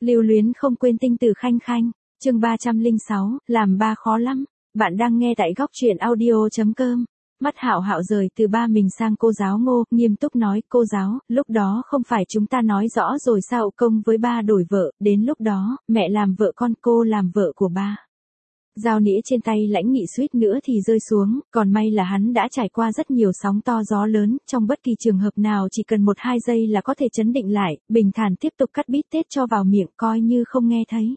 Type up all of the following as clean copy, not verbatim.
Lưu luyến không quên tinh tử khanh khanh, chương 306, làm ba khó lắm. Bạn đang nghe tại góc truyện audio.com. Mắt Hạo Hạo rời từ ba mình sang cô giáo Ngô, nghiêm túc nói, cô giáo, lúc đó không phải chúng ta nói rõ rồi sao công với ba đổi vợ, đến lúc đó, mẹ làm vợ con, cô làm vợ của ba. Dao nĩa trên tay Lãnh Nghị suýt nữa thì rơi xuống, còn may là hắn đã trải qua rất nhiều sóng to gió lớn, trong bất kỳ trường hợp nào chỉ cần 1-2 giây là có thể chấn định lại, bình thản tiếp tục cắt bít tết cho vào miệng coi như không nghe thấy.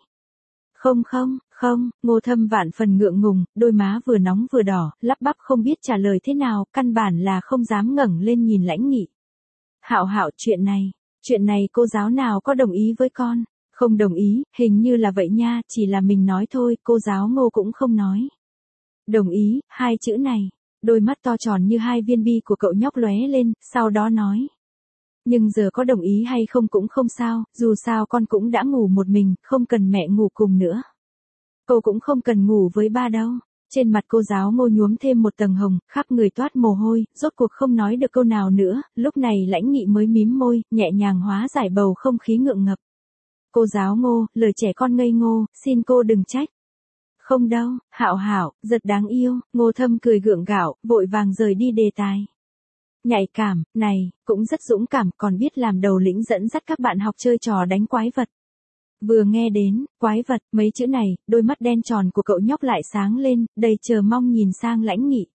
Không, Ngô Thâm vạn phần ngượng ngùng, đôi má vừa nóng vừa đỏ, lắp bắp không biết trả lời thế nào, căn bản là không dám ngẩng lên nhìn Lãnh Nghị. Hạo Hạo, chuyện này cô giáo nào có đồng ý với con? Không đồng ý, hình như là vậy nha, chỉ là mình nói thôi, cô giáo Ngô cũng không nói. Đồng ý, 2 chữ này, đôi mắt to tròn như 2 viên bi của cậu nhóc lóe lên, sau đó nói. Nhưng giờ có đồng ý hay không cũng không sao, dù sao con cũng đã ngủ một mình, không cần mẹ ngủ cùng nữa. Cô cũng không cần ngủ với ba đâu. Trên mặt cô giáo Ngô nhuốm thêm một tầng hồng, khắp người toát mồ hôi, rốt cuộc không nói được câu nào nữa, lúc này Lãnh Nghị mới mím môi, nhẹ nhàng hóa giải bầu không khí ngượng ngập. Cô giáo Ngô, lời trẻ con ngây ngô, xin cô đừng trách. Không đâu, Hạo Hạo, rất đáng yêu, Ngô Thâm cười gượng gạo, vội vàng rời đi đề tài. Nhạy cảm, này, cũng rất dũng cảm, còn biết làm đầu lĩnh dẫn dắt các bạn học chơi trò đánh quái vật. Vừa nghe đến, quái vật, mấy chữ này, đôi mắt đen tròn của cậu nhóc lại sáng lên, đầy chờ mong nhìn sang Lãnh Nghị.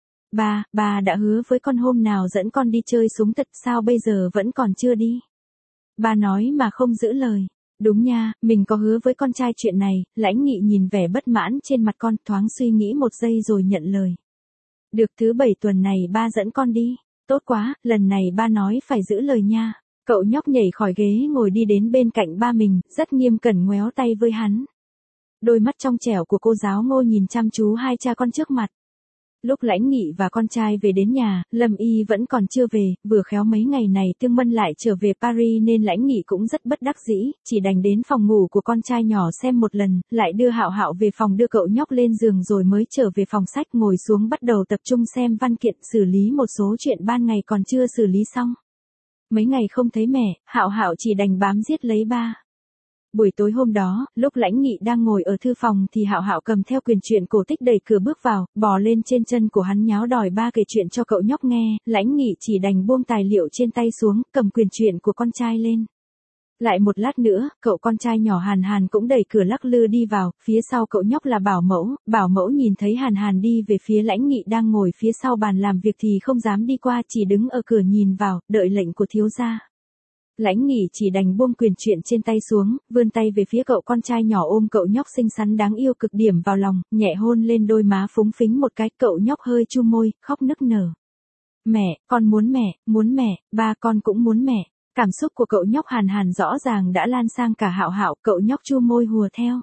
Bà đã hứa với con hôm nào dẫn con đi chơi súng thật, sao bây giờ vẫn còn chưa đi? Bà nói mà không giữ lời. Đúng nha, mình có hứa với con trai chuyện này, Lãnh Nghị nhìn vẻ bất mãn trên mặt con, thoáng suy nghĩ một giây rồi nhận lời. Được, thứ 7 tuần này ba dẫn con đi. Tốt quá, lần này ba nói phải giữ lời nha. Cậu nhóc nhảy khỏi ghế ngồi đi đến bên cạnh ba mình, rất nghiêm cẩn ngoéo tay với hắn. Đôi mắt trong trẻo của cô giáo Ngô nhìn chăm chú hai cha con trước mặt. Lúc Lãnh Nghị và con trai về đến nhà, Lâm Y vẫn còn chưa về, vừa khéo mấy ngày này Tương Mân lại trở về Paris nên Lãnh Nghị cũng rất bất đắc dĩ, chỉ đành đến phòng ngủ của con trai nhỏ xem một lần, lại đưa Hạo Hạo về phòng đưa cậu nhóc lên giường rồi mới trở về phòng sách ngồi xuống bắt đầu tập trung xem văn kiện, xử lý một số chuyện ban ngày còn chưa xử lý xong. Mấy ngày không thấy mẹ, Hạo Hạo chỉ đành bám giết lấy ba. Buổi tối hôm đó, lúc Lãnh Nghị đang ngồi ở thư phòng thì Hạo Hạo cầm theo quyển truyện cổ tích đẩy cửa bước vào, bò lên trên chân của hắn nháo đòi ba kể chuyện cho cậu nhóc nghe, Lãnh Nghị chỉ đành buông tài liệu trên tay xuống, cầm quyển truyện của con trai lên. Lại một lát nữa, cậu con trai nhỏ Hàn Hàn cũng đẩy cửa lắc lư đi vào, phía sau cậu nhóc là Bảo Mẫu nhìn thấy Hàn Hàn đi về phía Lãnh Nghị đang ngồi phía sau bàn làm việc thì không dám đi qua, chỉ đứng ở cửa nhìn vào, đợi lệnh của thiếu gia. Lãnh Nghị chỉ đành buông quyền chuyện trên tay xuống, vươn tay về phía cậu con trai nhỏ ôm cậu nhóc xinh xắn đáng yêu cực điểm vào lòng, nhẹ hôn lên đôi má phúng phính một cái, cậu nhóc hơi chu môi, khóc nức nở. Mẹ, con muốn mẹ, ba con cũng muốn mẹ. Cảm xúc của cậu nhóc Hàn Hàn rõ ràng đã lan sang cả Hạo Hạo, cậu nhóc chu môi hùa theo.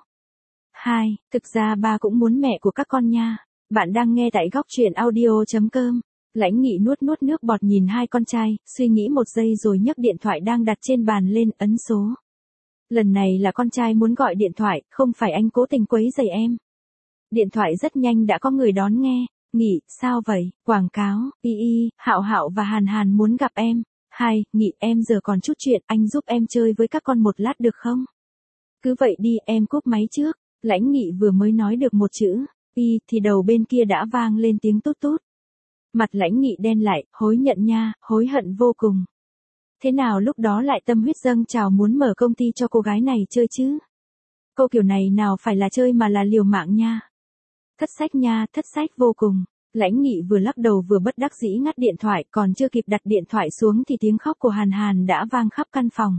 Thực ra ba cũng muốn mẹ của các con nha. Bạn đang nghe tại góc truyện audio.com. Lãnh Nghị nuốt nước bọt nhìn hai con trai, suy nghĩ một giây rồi nhấc điện thoại đang đặt trên bàn lên, ấn số. Lần này là con trai muốn gọi điện thoại, không phải anh cố tình quấy rầy em. Điện thoại rất nhanh đã có người đón nghe. Nghị, sao vậy? Quảng cáo, Hạo Hạo và Hàn Hàn muốn gặp em. Nghị, em giờ còn chút chuyện, anh giúp em chơi với các con một lát được không? Cứ vậy đi, em cúp máy trước. Lãnh Nghị vừa mới nói được một chữ, thì đầu bên kia đã vang lên tiếng tút tút. Mặt Lãnh Nghị đen lại, hối nhận nha, hối hận vô cùng. Thế nào lúc đó lại tâm huyết dâng trào muốn mở công ty cho cô gái này chơi chứ? Câu kiểu này nào phải là chơi mà là liều mạng nha. Thất sách vô cùng. Lãnh Nghị vừa lắc đầu vừa bất đắc dĩ ngắt điện thoại, còn chưa kịp đặt điện thoại xuống thì tiếng khóc của Hàn Hàn đã vang khắp căn phòng.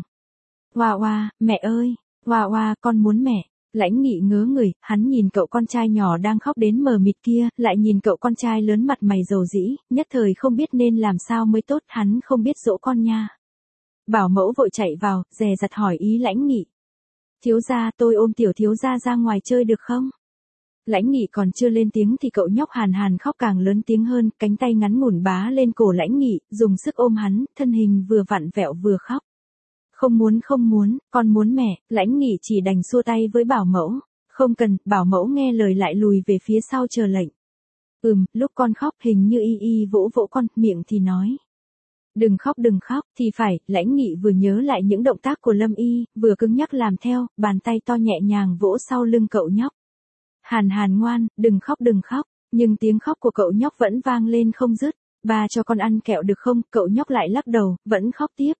Oa, mẹ ơi, oa, con muốn mẹ. Lãnh Nghị ngớ người, hắn nhìn cậu con trai nhỏ đang khóc đến mờ mịt kia, lại nhìn cậu con trai lớn mặt mày dầu dĩ, nhất thời không biết nên làm sao mới tốt, hắn không biết dỗ con nha. Bảo Mẫu vội chạy vào, dè dặt hỏi ý Lãnh Nghị. Thiếu gia, tôi ôm tiểu thiếu gia ra ngoài chơi được không? Lãnh Nghị còn chưa lên tiếng thì cậu nhóc Hàn Hàn khóc càng lớn tiếng hơn, cánh tay ngắn ngủn bá lên cổ Lãnh Nghị, dùng sức ôm hắn, thân hình vừa vặn vẹo vừa khóc. Không muốn, con muốn mẹ. Lãnh Nghị chỉ đành xua tay với Bảo Mẫu. Không cần, Bảo Mẫu nghe lời lại lùi về phía sau chờ lệnh. Lúc con khóc hình như y vỗ con, miệng thì nói. Đừng khóc, thì phải, Lãnh Nghị vừa nhớ lại những động tác của Lâm Y, vừa cứng nhắc làm theo, bàn tay to nhẹ nhàng vỗ sau lưng cậu nhóc. Hàn Hàn ngoan, đừng khóc, nhưng tiếng khóc của cậu nhóc vẫn vang lên không dứt. Ba cho con ăn kẹo được không? Cậu nhóc lại lắc đầu, vẫn khóc tiếp.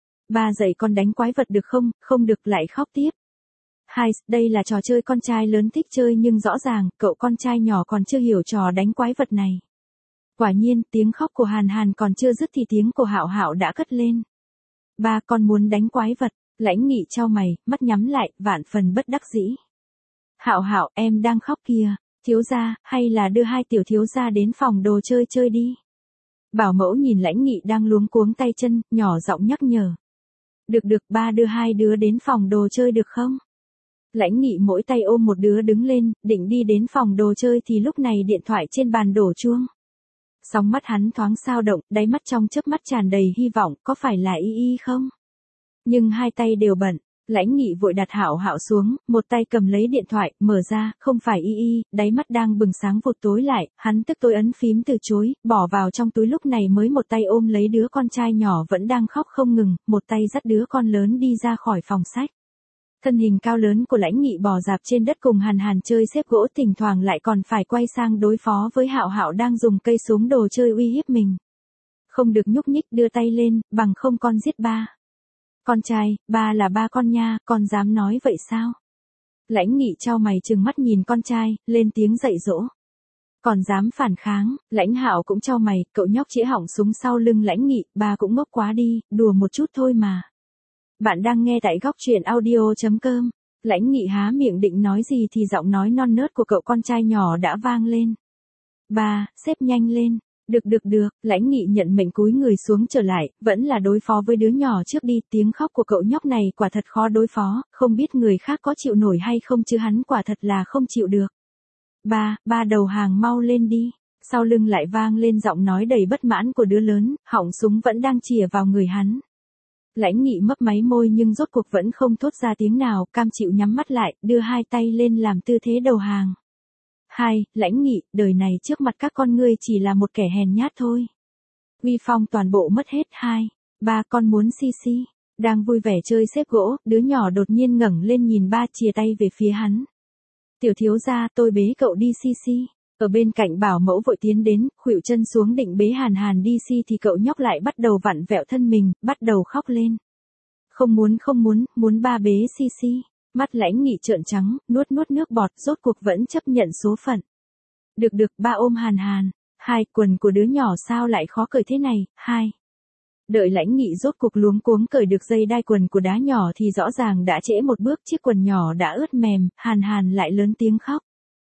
Ba dạy con đánh quái vật được không? Không được, lại khóc tiếp. Hai, đây là trò chơi con trai lớn thích chơi nhưng rõ ràng, cậu con trai nhỏ còn chưa hiểu trò đánh quái vật này. Quả nhiên, tiếng khóc của Hàn Hàn còn chưa dứt thì tiếng của Hạo Hạo đã cất lên. Ba, con muốn đánh quái vật. Lãnh Nghị chau mày, mắt nhắm lại, vạn phần bất đắc dĩ. Hạo Hạo, em đang khóc kìa, thiếu gia, hay là đưa hai tiểu thiếu gia đến phòng đồ chơi chơi đi. Bảo mẫu nhìn Lãnh Nghị đang luống cuống tay chân, nhỏ giọng nhắc nhở. Được, ba đưa hai đứa đến phòng đồ chơi được không? Lãnh Nghị mỗi tay ôm một đứa đứng lên, định đi đến phòng đồ chơi thì lúc này điện thoại trên bàn đổ chuông. Sóng mắt hắn thoáng sao động, đáy mắt trong chớp mắt tràn đầy hy vọng, có phải là Y Y không? Nhưng hai tay đều bận, Lãnh Nghị vội đặt Hạo Hạo xuống, một tay cầm lấy điện thoại, mở ra, không phải Y Y, đáy mắt đang bừng sáng vụt tối lại, hắn tức tối ấn phím từ chối, bỏ vào trong túi lúc này mới một tay ôm lấy đứa con trai nhỏ vẫn đang khóc không ngừng, một tay dắt đứa con lớn đi ra khỏi phòng sách. Thân hình cao lớn của Lãnh Nghị bò dạp trên đất cùng Hàn Hàn chơi xếp gỗ, thỉnh thoảng lại còn phải quay sang đối phó với Hạo Hạo đang dùng cây súng đồ chơi uy hiếp mình. Không được nhúc nhích, đưa tay lên, bằng không con giết ba. Con trai, ba là ba con nha, con dám nói vậy sao? Lãnh Nghị chau mày trừng mắt nhìn con trai, lên tiếng dạy dỗ. Còn dám phản kháng, Lãnh Hạo cũng chau mày, cậu nhóc chĩa họng súng sau lưng Lãnh Nghị, ba cũng ngốc quá đi, đùa một chút thôi mà. Bạn đang nghe tại góc truyện audio.com. Lãnh Nghị há miệng định nói gì thì giọng nói non nớt của cậu con trai nhỏ đã vang lên. Ba, xếp nhanh lên. Được, Lãnh Nghị nhận mệnh cúi người xuống trở lại, vẫn là đối phó với đứa nhỏ trước đi, tiếng khóc của cậu nhóc này quả thật khó đối phó, không biết người khác có chịu nổi hay không chứ hắn quả thật là không chịu được. Ba đầu hàng mau lên đi. Sau lưng lại vang lên giọng nói đầy bất mãn của đứa lớn, họng súng vẫn đang chìa vào người hắn. Lãnh Nghị mấp máy môi nhưng rốt cuộc vẫn không thốt ra tiếng nào, cam chịu nhắm mắt lại, đưa hai tay lên làm tư thế đầu hàng. Hai, Lãnh Nghị, đời này trước mặt các con ngươi chỉ là một kẻ hèn nhát thôi. Uy phong toàn bộ mất hết. Hai, ba con muốn xi. Đang vui vẻ chơi xếp gỗ, đứa nhỏ đột nhiên ngẩng lên nhìn ba, chìa tay về phía hắn. Tiểu thiếu gia, tôi bế cậu đi xi. Ở bên cạnh bảo mẫu vội tiến đến, khuỵu chân xuống định bế Hàn Hàn đi xi thì cậu nhóc lại bắt đầu vặn vẹo thân mình, bắt đầu khóc lên. Không muốn ba bế xi. Mắt Lãnh Nghị trợn trắng, nuốt nước bọt, rốt cuộc vẫn chấp nhận số phận. Được, ba ôm Hàn Hàn. Hai, quần của đứa nhỏ sao lại khó cởi thế này? Hai. Đợi Lãnh Nghị rốt cuộc luống cuống cởi được dây đai quần của đá nhỏ thì rõ ràng đã trễ một bước, chiếc quần nhỏ đã ướt mềm, Hàn Hàn lại lớn tiếng khóc.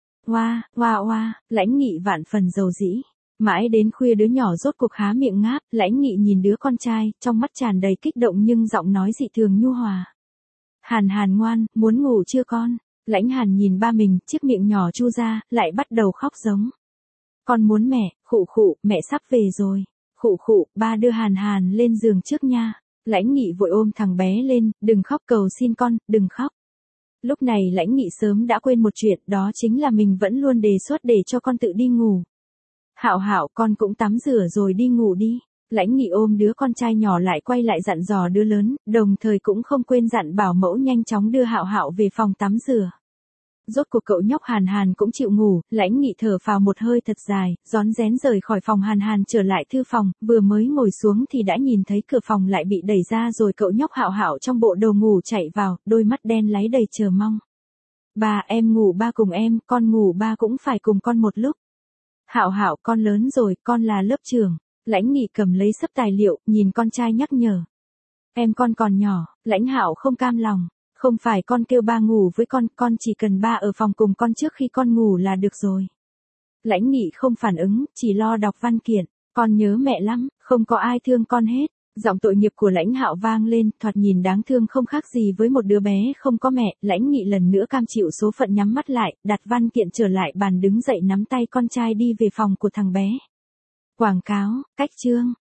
Hoa, Lãnh Nghị vạn phần dầu dĩ. Mãi đến khuya đứa nhỏ rốt cuộc há miệng ngáp, Lãnh Nghị nhìn đứa con trai, trong mắt tràn đầy kích động nhưng giọng nói dị thường nhu hòa. Hàn Hàn ngoan, muốn ngủ chưa con? Lãnh Hàn nhìn ba mình, chiếc miệng nhỏ chu ra, lại bắt đầu khóc giống. Con muốn mẹ, khụ, mẹ sắp về rồi. Khụ, ba đưa Hàn Hàn lên giường trước nha. Lãnh Nghị vội ôm thằng bé lên, đừng khóc cầu xin con, đừng khóc. Lúc này Lãnh Nghị sớm đã quên một chuyện, đó chính là mình vẫn luôn đề xuất để cho con tự đi ngủ. Hạo, con cũng tắm rửa rồi đi ngủ đi. Lãnh Nghị ôm đứa con trai nhỏ lại quay lại dặn dò đứa lớn, đồng thời cũng không quên dặn bảo mẫu nhanh chóng đưa Hạo về phòng tắm rửa. Rốt cuộc cậu nhóc Hàn Hàn cũng chịu ngủ, Lãnh Nghị thở phào một hơi thật dài, rón rén rời khỏi phòng Hàn Hàn trở lại thư phòng, vừa mới ngồi xuống thì đã nhìn thấy cửa phòng lại bị đẩy ra rồi cậu nhóc Hạo trong bộ đồ ngủ chạy vào, đôi mắt đen láy đầy chờ mong. Ba, em ngủ ba cùng em, con ngủ ba cũng phải cùng con một lúc. Hạo, con lớn rồi, con là lớp trưởng. Lãnh Nghị cầm lấy xấp tài liệu, nhìn con trai nhắc nhở. Em con còn nhỏ, Lãnh Hạo không cam lòng. Không phải con kêu ba ngủ với con chỉ cần ba ở phòng cùng con trước khi con ngủ là được rồi. Lãnh Nghị không phản ứng, chỉ lo đọc văn kiện. Con nhớ mẹ lắm, không có ai thương con hết. Giọng tội nghiệp của Lãnh Hạo vang lên, thoạt nhìn đáng thương không khác gì với một đứa bé không có mẹ. Lãnh Nghị lần nữa cam chịu số phận nhắm mắt lại, đặt văn kiện trở lại bàn đứng dậy nắm tay con trai đi về phòng của thằng bé. Quảng cáo, cách chương.